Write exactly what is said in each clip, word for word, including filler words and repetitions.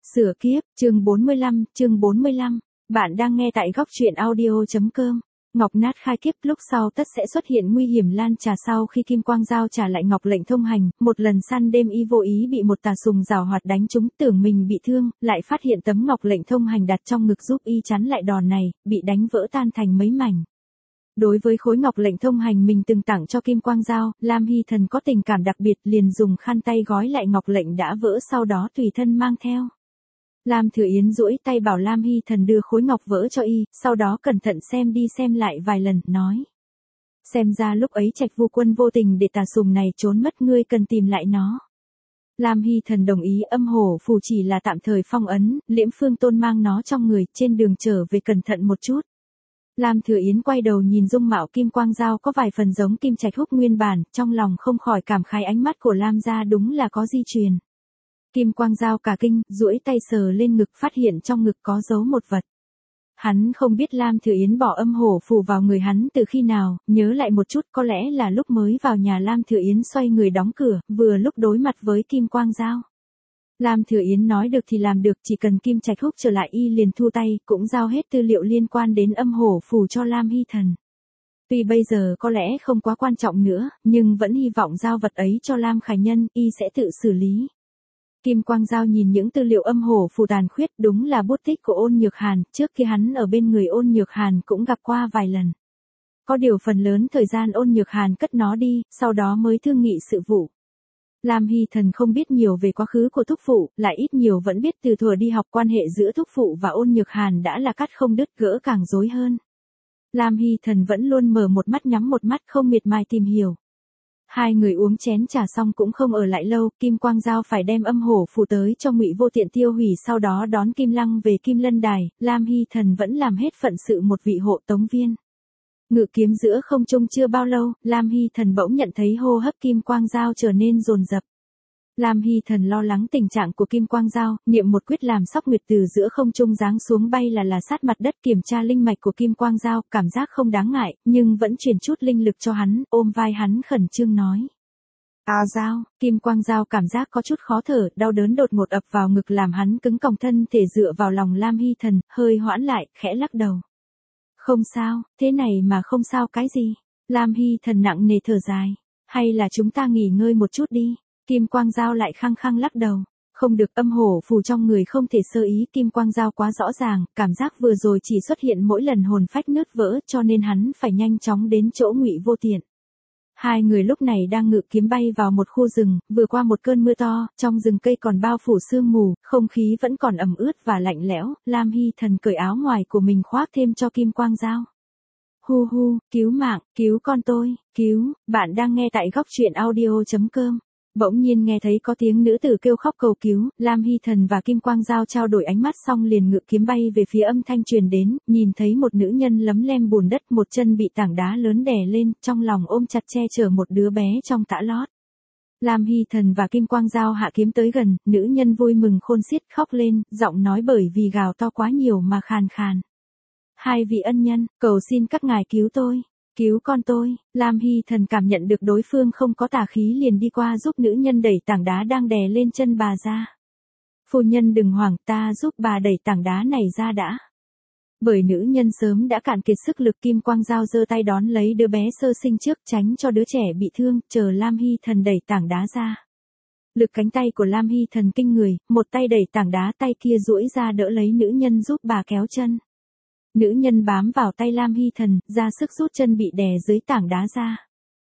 Sửa kiếp, chương bốn mươi lăm, chương bốn mươi lăm. Bạn đang nghe tại góc truyện audio.com. Ngọc Nát khai kiếp, lúc sau tất sẽ xuất hiện nguy hiểm lan trà. Sau khi Kim Quang Giao trả lại Ngọc lệnh thông hành, một lần săn đêm y vô ý bị một tà sùng giảo hoạt đánh trúng, tưởng mình bị thương, lại phát hiện tấm Ngọc lệnh thông hành đặt trong ngực giúp y chắn lại đòn này, bị đánh vỡ tan thành mấy mảnh. Đối với khối Ngọc lệnh thông hành mình từng tặng cho Kim Quang Giao, Lam Hy Thần có tình cảm đặc biệt, liền dùng khăn tay gói lại Ngọc lệnh đã vỡ, sau đó tùy thân mang theo. Lam Thừa Yến duỗi tay bảo Lam Hy Thần đưa khối ngọc vỡ cho y, sau đó cẩn thận xem đi xem lại vài lần, nói. Xem ra lúc ấy Trạch Vu Quân vô tình để tà sùng này trốn mất, ngươi cần tìm lại nó. Lam Hy Thần đồng ý, âm hổ phù chỉ là tạm thời phong ấn, Liễm Phương Tôn mang nó trong người, trên đường trở về cẩn thận một chút. Lam Thừa Yến quay đầu nhìn dung mạo Kim Quang Giao có vài phần giống Kim Trạch Húc nguyên bản, trong lòng không khỏi cảm khái, ánh mắt của Lam gia đúng là có di truyền. Kim Quang Giao cả kinh, duỗi tay sờ lên ngực, phát hiện trong ngực có giấu một vật. Hắn không biết Lam Thừa Yến bỏ âm hổ phù vào người hắn từ khi nào, nhớ lại một chút, có lẽ là lúc mới vào nhà Lam Thừa Yến xoay người đóng cửa, vừa lúc đối mặt với Kim Quang Giao. Lam Thừa Yến nói được thì làm được, chỉ cần Kim Trạch Húc trở lại y liền thu tay, cũng giao hết tư liệu liên quan đến âm hổ phù cho Lam Hy Thần. Tuy bây giờ có lẽ không quá quan trọng nữa, nhưng vẫn hy vọng giao vật ấy cho Lam Khải Nhân, y sẽ tự xử lý. Kim Quang Giao nhìn những tư liệu âm hổ phù tàn khuyết, đúng là bút tích của Ôn Nhược Hàn, trước khi hắn ở bên người Ôn Nhược Hàn cũng gặp qua vài lần. Có điều phần lớn thời gian Ôn Nhược Hàn cất nó đi, sau đó mới thương nghị sự vụ. Lam Hy Thần không biết nhiều về quá khứ của thúc phụ, lại ít nhiều vẫn biết từ thuở đi học quan hệ giữa thúc phụ và Ôn Nhược Hàn đã là cắt không đứt, gỡ càng rối hơn. Lam Hy Thần vẫn luôn mở một mắt nhắm một mắt, không miệt mài tìm hiểu. Hai người uống chén trà xong cũng không ở lại lâu, Kim Quang Giao phải đem âm hổ phù tới cho Ngụy Vô Tiện tiêu hủy, sau đó đón Kim Lăng về Kim Lân Đài. Lam Hy Thần vẫn làm hết phận sự một vị hộ tống viên. Ngự kiếm giữa không trung chưa bao lâu, Lam Hy Thần bỗng nhận thấy hô hấp Kim Quang Giao trở nên dồn dập. Lam Hy Thần lo lắng tình trạng của Kim Quang Giao, niệm một quyết làm sóc nguyệt từ giữa không trung giáng xuống, bay là là sát mặt đất, kiểm tra linh mạch của Kim Quang Giao, cảm giác không đáng ngại, nhưng vẫn truyền chút linh lực cho hắn, ôm vai hắn khẩn trương nói. À Giao, Kim Quang Giao cảm giác có chút khó thở, đau đớn đột ngột ập vào ngực làm hắn cứng còng, thân thể dựa vào lòng Lam Hy Thần, hơi hoãn lại, khẽ lắc đầu. Không sao, thế này mà không sao cái gì? Lam Hy Thần nặng nề thở dài. Hay là chúng ta nghỉ ngơi một chút đi? Kim Quang Giao lại khăng khăng lắc đầu. Không được, âm hổ phù trong người không thể sơ ý, Kim Quang Giao quá rõ ràng, cảm giác vừa rồi chỉ xuất hiện mỗi lần hồn phách nứt vỡ, cho nên hắn phải nhanh chóng đến chỗ Ngụy Vô Tiện. Hai người lúc này đang ngự kiếm bay vào một khu rừng, vừa qua một cơn mưa to, trong rừng cây còn bao phủ sương mù, không khí vẫn còn ẩm ướt và lạnh lẽo. Lam Hy Thần cởi áo ngoài của mình khoác thêm cho Kim Quang Giao. Hu hu, cứu mạng, cứu con tôi, cứu, bạn đang nghe tại góc truyện audio.com. Bỗng nhiên nghe thấy có tiếng nữ tử kêu khóc cầu cứu, Lam Hy Thần và Kim Quang Giao trao đổi ánh mắt xong liền ngự kiếm bay về phía âm thanh truyền đến, nhìn thấy một nữ nhân lấm lem bùn đất, một chân bị tảng đá lớn đè lên, trong lòng ôm chặt che chở một đứa bé trong tã lót. Lam Hy Thần và Kim Quang Giao hạ kiếm tới gần, nữ nhân vui mừng khôn xiết khóc lên, giọng nói bởi vì gào to quá nhiều mà khàn khàn. Hai vị ân nhân, cầu xin các ngài cứu tôi. Cứu con tôi. Lam Hy Thần cảm nhận được đối phương không có tà khí liền đi qua giúp nữ nhân đẩy tảng đá đang đè lên chân bà ra. Phu nhân đừng hoảng, ta giúp bà đẩy tảng đá này ra đã. Bởi nữ nhân sớm đã cạn kiệt sức lực, Kim Quang Giao giơ tay đón lấy đứa bé sơ sinh trước, tránh cho đứa trẻ bị thương, chờ Lam Hy Thần đẩy tảng đá ra. Lực cánh tay của Lam Hy Thần kinh người, một tay đẩy tảng đá, tay kia duỗi ra đỡ lấy nữ nhân giúp bà kéo chân. Nữ nhân bám vào tay Lam Hy Thần, ra sức rút chân bị đè dưới tảng đá ra.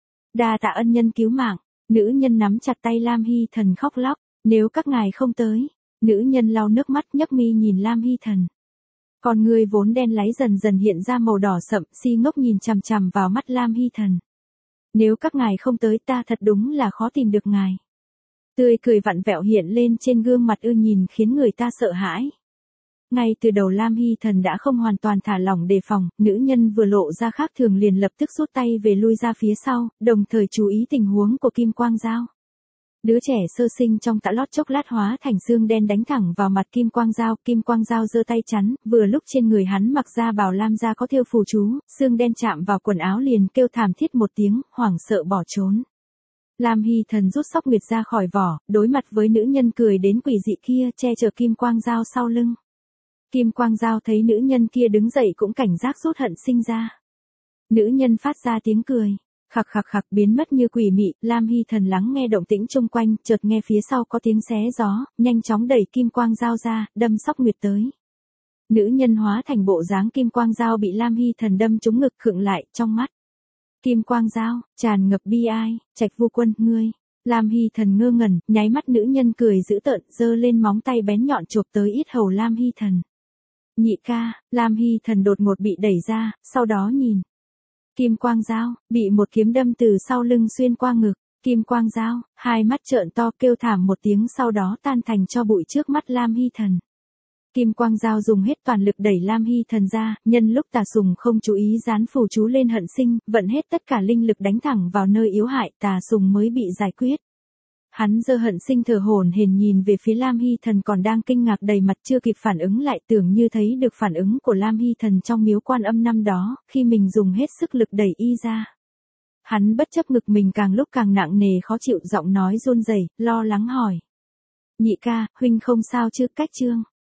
Đa tạ ân nhân cứu mạng. Nữ nhân nắm chặt tay Lam Hy Thần khóc lóc. Nếu các ngài không tới. Nữ nhân lau nước mắt nhấc mi nhìn Lam Hy Thần. Con người vốn đen láy dần dần hiện ra màu đỏ sậm, si ngốc nhìn chằm chằm vào mắt Lam Hy Thần. Nếu các ngài không tới, ta thật đúng là khó tìm được ngài. Tươi cười vặn vẹo hiện lên trên gương mặt ưa nhìn khiến người ta sợ hãi. Ngay từ đầu Lam Hy Thần đã không hoàn toàn thả lỏng đề phòng, nữ nhân vừa lộ ra khác thường liền lập tức rút tay về lui ra phía sau, đồng thời chú ý tình huống của Kim Quang Giao. Đứa trẻ sơ sinh trong tã lót chốc lát hóa thành xương đen đánh thẳng vào mặt Kim Quang Giao, Kim Quang Giao giơ tay chắn, vừa lúc trên người hắn mặc ra bào lam da có thêu phù chú, xương đen chạm vào quần áo liền kêu thảm thiết một tiếng, hoảng sợ bỏ trốn. Lam Hy Thần rút sóc nguyệt ra khỏi vỏ, đối mặt với nữ nhân cười đến quỷ dị kia, che chở kim quang dao sau lưng. Kim quang dao thấy nữ nhân kia đứng dậy cũng cảnh giác rút hận sinh ra. Nữ nhân phát ra tiếng cười, khặc khặc khặc biến mất như quỷ mị. Lam Hy Thần lắng nghe động tĩnh xung quanh, chợt nghe phía sau có tiếng xé gió, nhanh chóng đẩy kim quang dao ra, đâm sóc nguyệt tới. Nữ nhân hóa thành bộ dáng kim quang dao bị Lam Hy Thần đâm trúng ngực, khựng lại, trong mắt kim quang dao tràn ngập bi ai. Trạch Vu Quân, ngươi. Lam Hy Thần ngơ ngẩn, nháy mắt nữ nhân cười dữ tợn, giơ lên móng tay bén nhọn chộp tới yết hầu Lam Hy Thần. Nhị ca. Lam Hy Thần đột ngột bị đẩy ra, sau đó nhìn. Kim quang dao bị một kiếm đâm từ sau lưng xuyên qua ngực. Kim quang dao, hai mắt trợn to kêu thảm một tiếng, sau đó tan thành tro bụi trước mắt Lam Hy Thần. Kim quang dao dùng hết toàn lực đẩy Lam Hy Thần ra, nhân lúc Tà Sùng không chú ý dán phù chú lên hận sinh, vận hết tất cả linh lực đánh thẳng vào nơi yếu hại, Tà Sùng mới bị giải quyết. Hắn giơ hận sinh thở hổn hển nhìn về phía Lam Hy Thần còn đang kinh ngạc đầy mặt, chưa kịp phản ứng lại, tưởng như thấy được phản ứng của Lam Hy Thần trong miếu Quan Âm năm đó, khi mình dùng hết sức lực đẩy y ra. Hắn bất chấp ngực mình càng lúc càng nặng nề khó chịu, giọng nói run rẩy, lo lắng hỏi. Nhị ca, huynh không sao chứ? Cách Trương